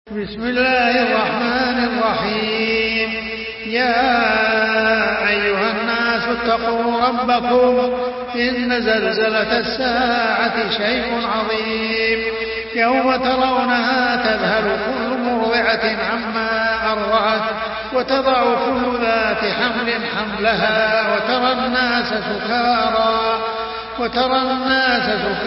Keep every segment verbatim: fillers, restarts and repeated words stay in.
بسم الله الرحمن الرحيم. يا أيها الناس اتقوا ربكم إن زلزلة الساعة شيء عظيم يوم ترونها تذهل كل مرضعة عما أرضعت وتضع كل ذات حمل حملها وترى الناس سكارى وترى الناس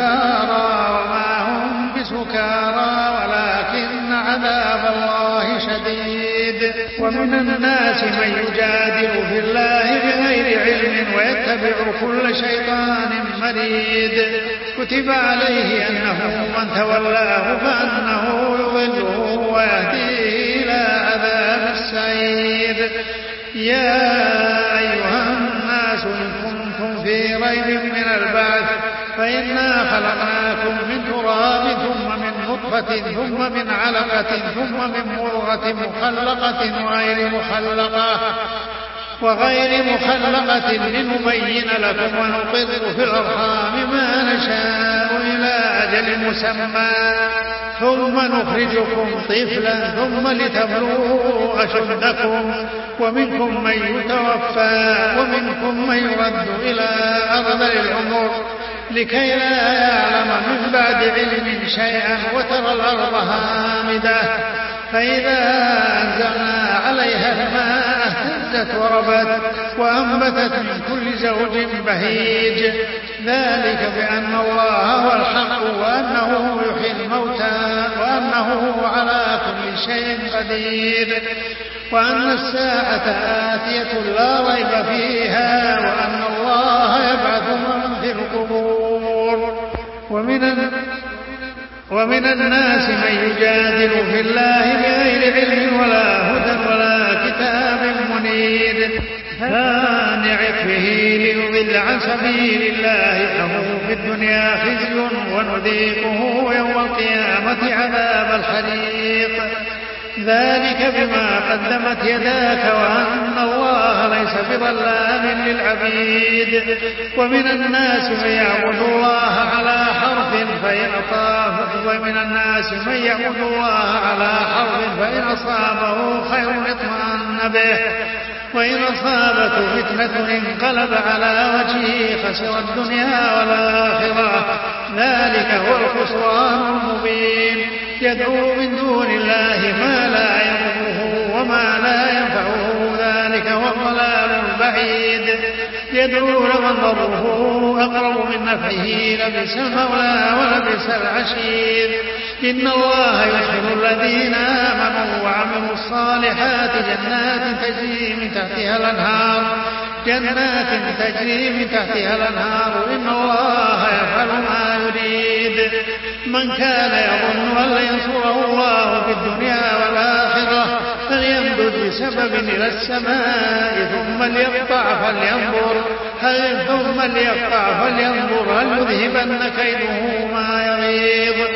سكارى وما هم بسكارى ولكن عذاب الله شديد. ومن الناس من يجادل في الله بغير علم ويتبع كل شيطان مريد كتب عليه أنه من تولاه فأنه يضله ويهديه إلى عذاب السعير. يا أيها الناس إن كنتم في ريب من البعث فإنا خلقناكم من تراب ثم من نطفة ثم من علقة ثم من مضغة مخلقة وغير مخلقة وغير مخلقة لنبين لكم ونقر في الأرحام ما نشاء إلى أجل مسمى ثم نخرجكم طفلا ثم لتبلغوا أشدكم ومنكم من يتوفى ومنكم من يرد إلى أرذل العمر لكي لا يعلم من بعد علم شيئا وترى الأرض هامدة فإذا أنزلنا عليها الماء اهتزت وربت وأنبتت من كل زوج بهيج ذلك بأن الله هو الحق وأنه يحيي الموتى وأنه على كل شيء قدير وأن الساعة آتية لا ريب فيها وأن الله يبعث من في القبور. ومن ومن الناس من يجادل في الله بغير علم ولا هدى ولا كتاب منير ثاني عطفه ليضل عن سبيل الله له في الدنيا خزي ونذيقه يوم القيامة عذاب الحريق ذلك بما قدمت يداك وأن الله ليس بظلام للعبيد. ومن الناس من يعبد الله على حرف فإن أصابه ومن الناس من يعبد الله على حرف فإن أصابه خير اطمأن به وإن أصابته فتنة انقلب على وجهه خسر الدنيا والآخرة ذلك هو الخسران المبين. يدعو من دون الله ما لا يضره وما لا ينفعه ذلك هو الضلال البعيد. يدعو لمن ضره أقرب من نفعه لبئس المولى ولبئس العشير. إن الله يدخل الذين آمنوا وعملوا الصالحات جنات تجري من تحتها الأنهار جنات تجري من تحتها الأنهار إن الله يفعل ما يريد. من كان يظن أن ينصره الله في الدنيا والآخرة فليمدد بسبب إلى السماء ثم ليقطع فلينظر هل ثم ليقطع فلينظر هل يذهبن كيده ما يغيظ.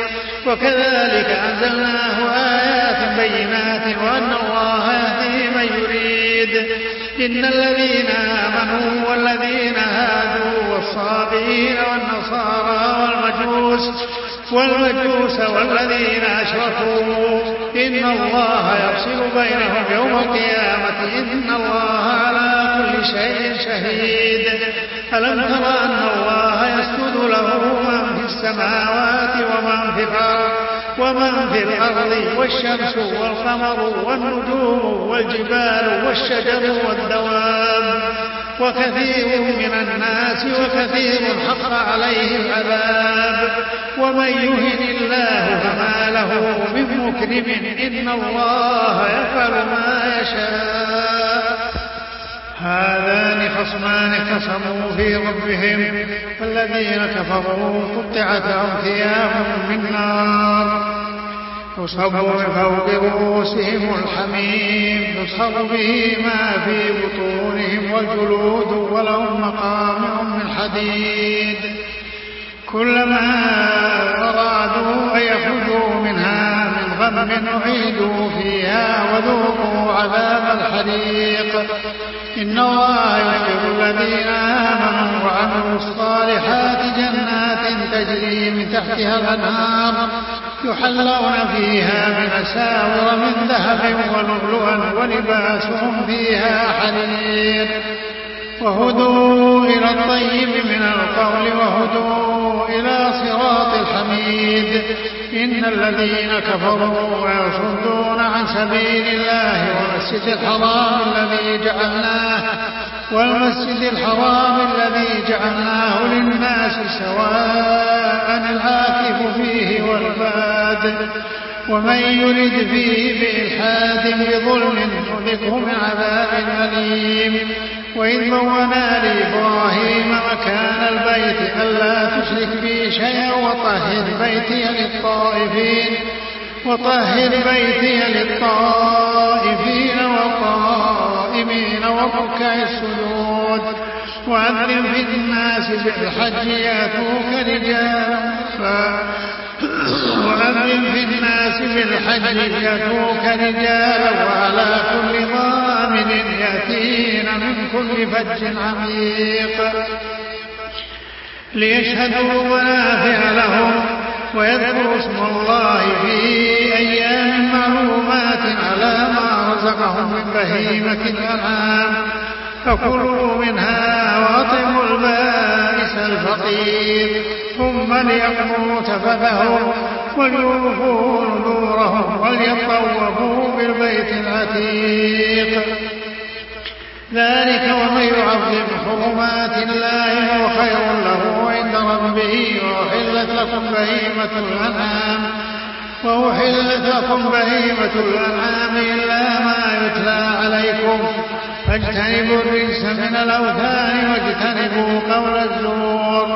وكذلك أنزلناه آيات بينات وأن الله يهدي من يريد. إن الذين آمنوا والذين هادوا والصابئين والنصارى والمجوس والمجوس والذين أشركوا إن الله يفصل بينهم يوم القيامة إن الله على كل شيء شهيد. ألم تر أن الله يسجد له من في السماوات ومن في الأرض ومن في الأرض والشمس والقمر والنجوم والجبال والشجر والدواب وكثير من الناس وكثير حق عليه العذاب ومن يهن الله فما له من مكرم إن الله يفعل ما يشاء. هذان خصمان اختصموا في ربهم فالذين كفروا قطعت لهم ثياب من نار يصب من فوق رؤوسهم الحميم يصهر به ما في بطونهم والجلود ولهم مقامع من حديد كلما أرادوا أن يخرجوا منها من غم أعيدوا فيها وذوقوا عذاب الحريق. إن الله يدخل الذين آمنوا وعملوا الصالحات جنات تجري من تحتها الأنهار يحلون فيها من أساور من ذهب ولؤلؤا ولباسهم فيها حرير وهدوا إلى الطيب من القول وهدوا إلى صراط الحميد إن الذين كفروا ويصدون عن سبيل الله والمسجد الحرام الذي جعلناه والمسجد الحرام الذي جعلناه للناس سواء العاكف فيه والباد ومن يرد فيه بإلحاد بظلم نذقه من عذاب أليم وإذ بوأنا لإبراهيم مكان البيت ألا تشرك بي شيئا وطهر بيتي للطائفين وطهر بيتي للطائفين والقائمين والركع السجود وأذن في الناس بالحج يأتوك رجالا وأذن في الناس بالحج يأتوك رجالا وعلى كل ضامن يأتين من كل فج عميق ليشهدوا منافع لهم ويذكروا اسم الله في أيام معلومات على ما رزقهم من بهيمة الأنعام فكلوا منها وأطعموا البائس الفقير ثم ليقضوا تفثهم وليوفوا نذورهم وليطوفوا بالبيت العتيق ذلك ومن يعظم حرمات الله فهو خير له عند ربه وأحلت لكم بهيمة الأنعام وأحلت لكم بهيمة الأنعام إلا ما يتلى عليكم فاجتنبوا الرجس من الأوثان واجتنبوا قول الزور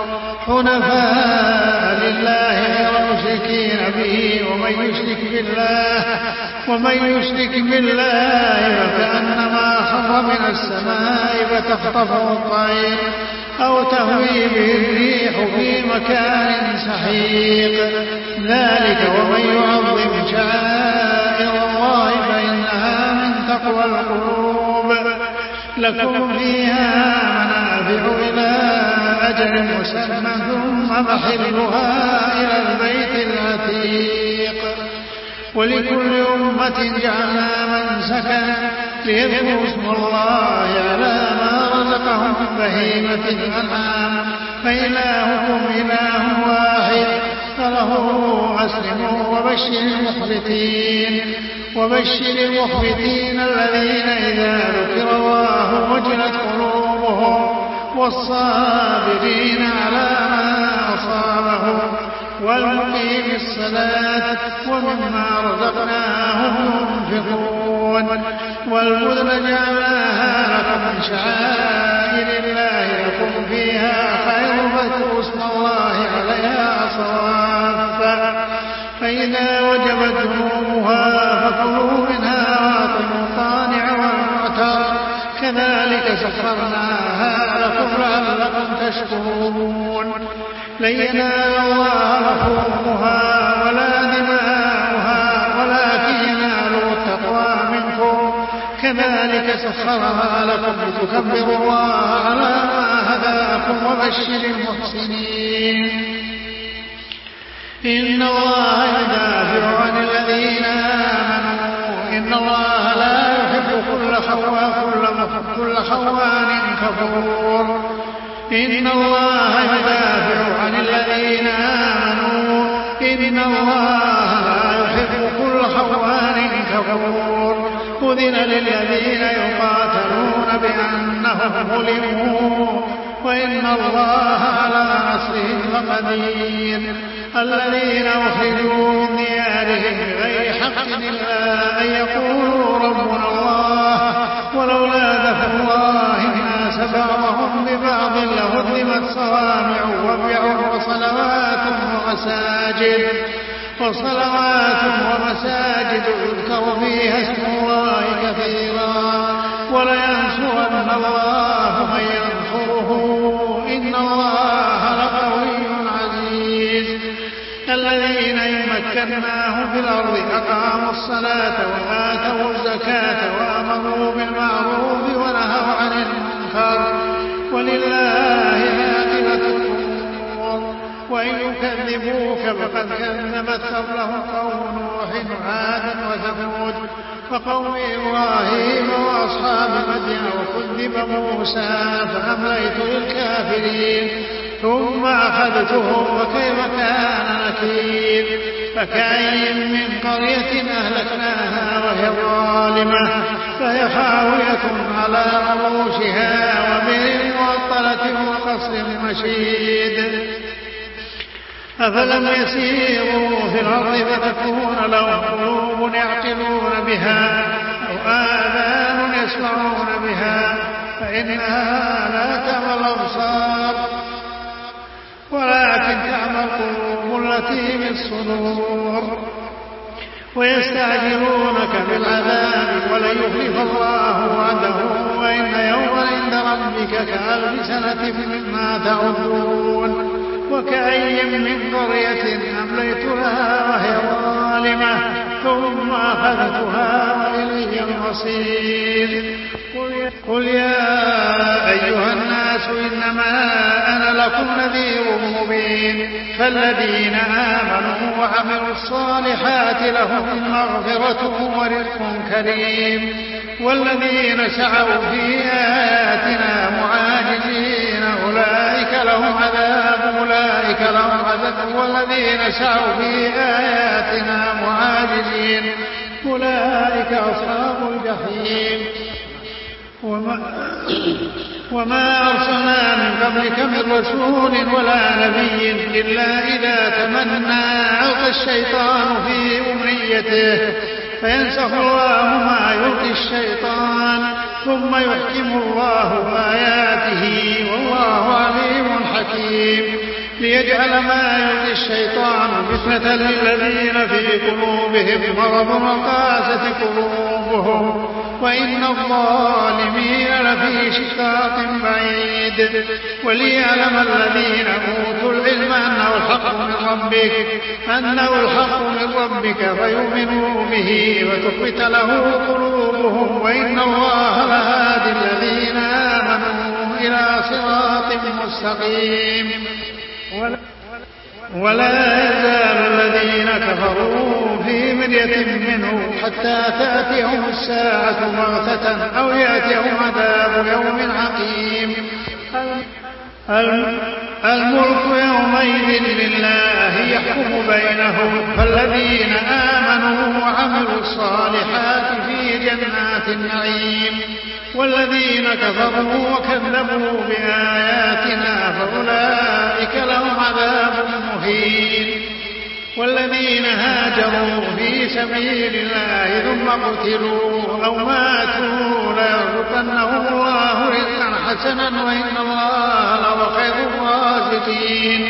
حنفاء لله غير مشركين به ومن يشرك بالله ومن يشرك بالله فكأنما خر من السماء فتخطفه الطير أو تهوي به الريح في مكان سحيق ذلك ومن يعظم شعائر الله فإنها من تقوى القلوب لكم فيها منافع إلى أجل مسمى ثم محلها إلى البيت العتيق ولكل أمة جعلنا منسكا ليذكروا اسم الله على ما رزقهم من بهيمة الأنعام فإلهكم إله واحد فله أسلموا وبشر المخبتين وبشر المخبتين الذين إذا ذكر الله وجلت قلوبهم والصابرين على ما أصابهم والمقيم الصلاة ومما رزقناهم ينفقون والبدن جعلناها لكم من شعائر الله لكم فيها خير فاذكروا اسم الله عليها صوافا فإذا وجبت جنوبها فكلوا منها وأطعموا القانع والمعتر كذلك سخرناها لكم لعلكم تشكرون لن ينال الله لحومها ولا دماؤها ولكن يناله التقوى منكم كذلك سخرها لكم لتكبروا الله على ما هداكم وبشر المحسنين إن الله يدافع عن الذين آمنوا إن الله لا يحب كل خوان كل خوان كفور إن الله يدافع عن الذين آمنوا إن الله لا يحب كل خوان كفور أذن للذين يقاتلون بأنهم ظلموا وإن الله على نصرهم لقدير الذين أخرجوا من ديارهم بغير حق إلا أن يقولوا ربنا الله ولولا دفع الله الناس بعضهم ببعض لهدمت صوامع وبيع وصلوات ومساجد وصلوات ومساجد يذكر فيها اسم الله كثيرا ولينصرن الله من ينصره إن الله لقوي عزيز الذين إن مكناهم في الأرض أقاموا الصلاة وآتوا الزكاة وأمروا بالمعروف ونهوا عن المنكر ولله عاقبة الأمور وإن يكذب يكذبوك فقد كذبت قبلهم قوم نوح وعاد وثمود وقوم إبراهيم وأصحاب مدين وكذب موسى فأمليت للكافرين ثم أخذتهم وكيف كان نكير فكأي من قرية أهلكناها وهي ظالمة فهي خاوية على عروشها وبئر معطلة وقصر مشيد أفلم يسيروا في الأرض فتكون لهم قلوب يعقلون بها أو آذان يسمعون بها فإنها لا تعمى الأبصار ولكن تعمى القلوب التي في الصدور ويستعجلونك بالعذاب ولن يخلف الله وعده وإن يوما عند ربك كألف سنة مما تعدون وكأي من قرية أمليت لها وهي ظالمة ثم أخذتها وإلي المصير قل يا أيها الناس إنما أنا لكم نذير مبين فالذين آمنوا وعملوا الصالحات لهم مغفرة ورزق كريم والذين سعوا في آياتنا معاجزين أولئك لهم عذاب أولئك لهم عذاب والذين سعوا في آياتنا معاجزين أولئك أصحاب الجحيم وما, وما أرسلنا من قبلك من رسول ولا نبي إلا إذا تمنى ألقى الشيطان في أمنيته فينسخ الله ما يلقي الشيطان ثم يحكم الله آياته والله عليم حكيم ليجعل ما يلقي الشيطان فتنة للذين في قلوبهم مرض وقاسة قلوبهم وإن الظالمين لفي شقاق بعيد وليعلم الذين أوتوا العلم أنه الحق من ربك أنه الحق من ربك فيؤمنوا به وتخبت له قلوبهم وإن الله لهادي الذين آمنوا إلى صراط مستقيم ولا يزال الذين كفروا في مرية منه حتى تأتيهم الساعة بغتة أو يأتيهم عذاب يوم عقيم الملك يومئذ لله يحكم بينهم فالذين آمنوا وعملوا الصالحات في جنات النعيم والذين كفروا وكذبوا بآياتنا فأولئك لهم عذاب مهين والذين هاجروا في سبيل الله ثم قتلوا أو ماتوا ليرزقنهم الله رزقا حسنا وإن الله لهو خير الرازقين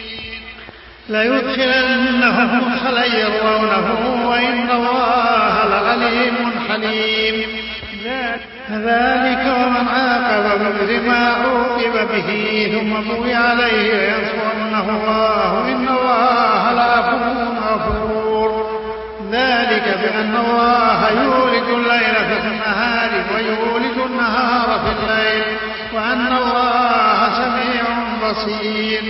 ليدخلنهم مدخلا يرضونه وإن الله لعليم حليم ذلك ومن عاقب بمثل ما عوقب به ثم بغي عليه لينصرنه الله إن الله لعفو غفور ذلك بأن الله يولج الليل في النهار ويولج النهار في الليل وأن الله سميع بصير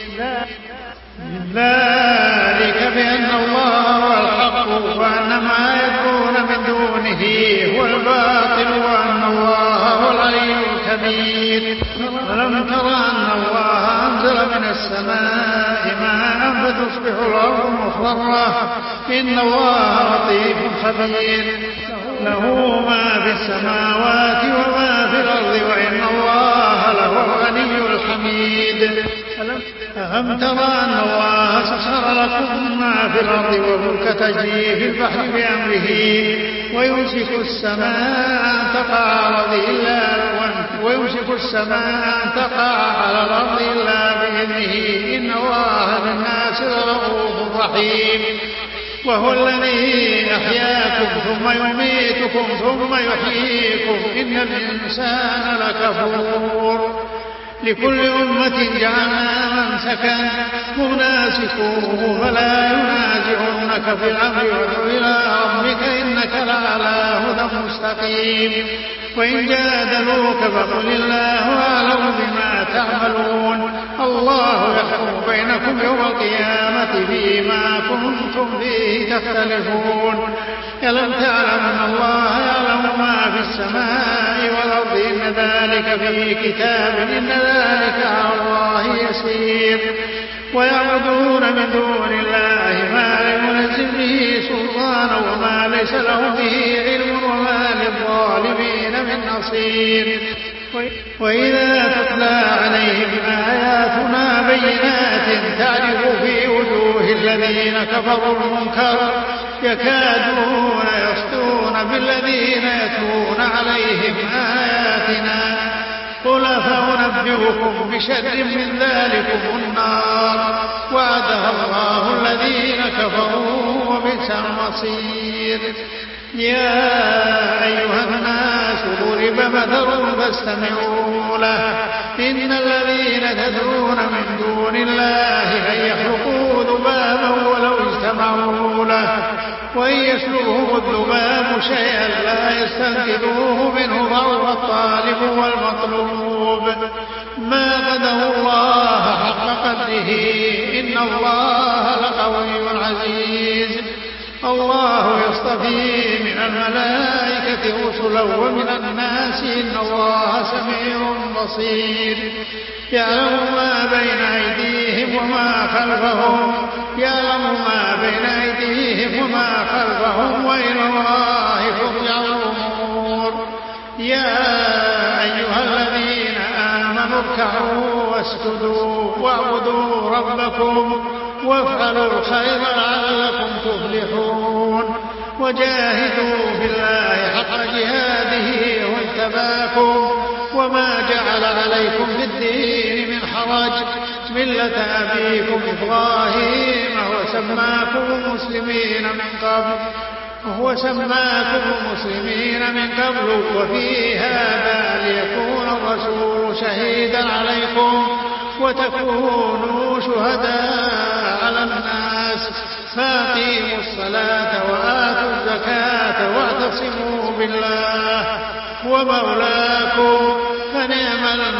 ذلك بأن الله هو الحق وأن ما يدعون من دونه هو الباطل وأن الله هو العلي الكبير ولم تر أن الله أنزل من السماء ماء فتصبح الأرض مخضرة إن الله لطيف خبير له ما في السماوات وما في الأرض وإن الله لهو الغني الحميد ألم تر أن الله سخر لكم ما في الأرض والفلك تجري في البحر بأمره ويمسك السماء أن تقع على الأرض إلا ويمسك السماء أن تقع على الأرض إلا بإذنه إن الله بالناس لرؤوف رحيم وهو الذي أحياكم ثم يميتكم ثم يحييكم إن الإنسان لكفور لكل أمة جعلنا منسكا مناسكوه فلا ينازعنك في الأمر وادع إلى ربك إنك لعلى هدى مستقيم وإن جادلوك فقل الله أعلم بما تعملون الله يحكم بينكم يوم القيامة فيما كنتم فيه تختلفون ألم تعلم أن الله يعلم ما في السماء والأرض إن ذلك في كتاب إن ذلك على الله يسير ويعبدون من دون الله ما لم ينزل به سلطانا وما ليس لهم به علم وما للظالمين من نصير وإذا تتلى عليهم آياتنا بينات تعرف في وجوه الذين كفروا المنكر يكادون يسطون بالذين يتلون عليهم آياتنا قل فأنبئكم بشر من ذلكم النار وعدها الله الذين كفروا وبئس المصير يا أيها الناس ضرب مثل فاستمعوا له إن الذين تدعون من دون الله لن يخلقوا ذبابا ولو اجتمعوا له وإن يسلبهم الذباب شيئا لا يستنقذوه منه ضعف الطالب والمطلوب ما قدروا الله حق قدره إن الله لقوي عزيز الله يصطفي من الملائكة رسلا ومن الناس إن الله سميع بصير يعلم ما بين أيديهم وما خلفهم يعلم ما بين أيديهم وما خلفهم وإلى الله ترجع الأمور يا أيها الذين آمنوا اركعوا واسجدوا واعبدوا ربكم وافعلوا الخير لعلكم تفلحون وجاهدوا في الله حق جهاده واجتباكم وما جعل عليكم في الدين من حرج ملة أبيكم إبراهيم وسماكم مسلمين من قبل وهو سماكم مسلمين من قبل وفي هذا ليكون الرسول شهيدا عليكم وتكونوا شهداء على الناس فاقيموا الصلاة وآتوا الزكاة واعتصموا بالله هو مولاكم فنعم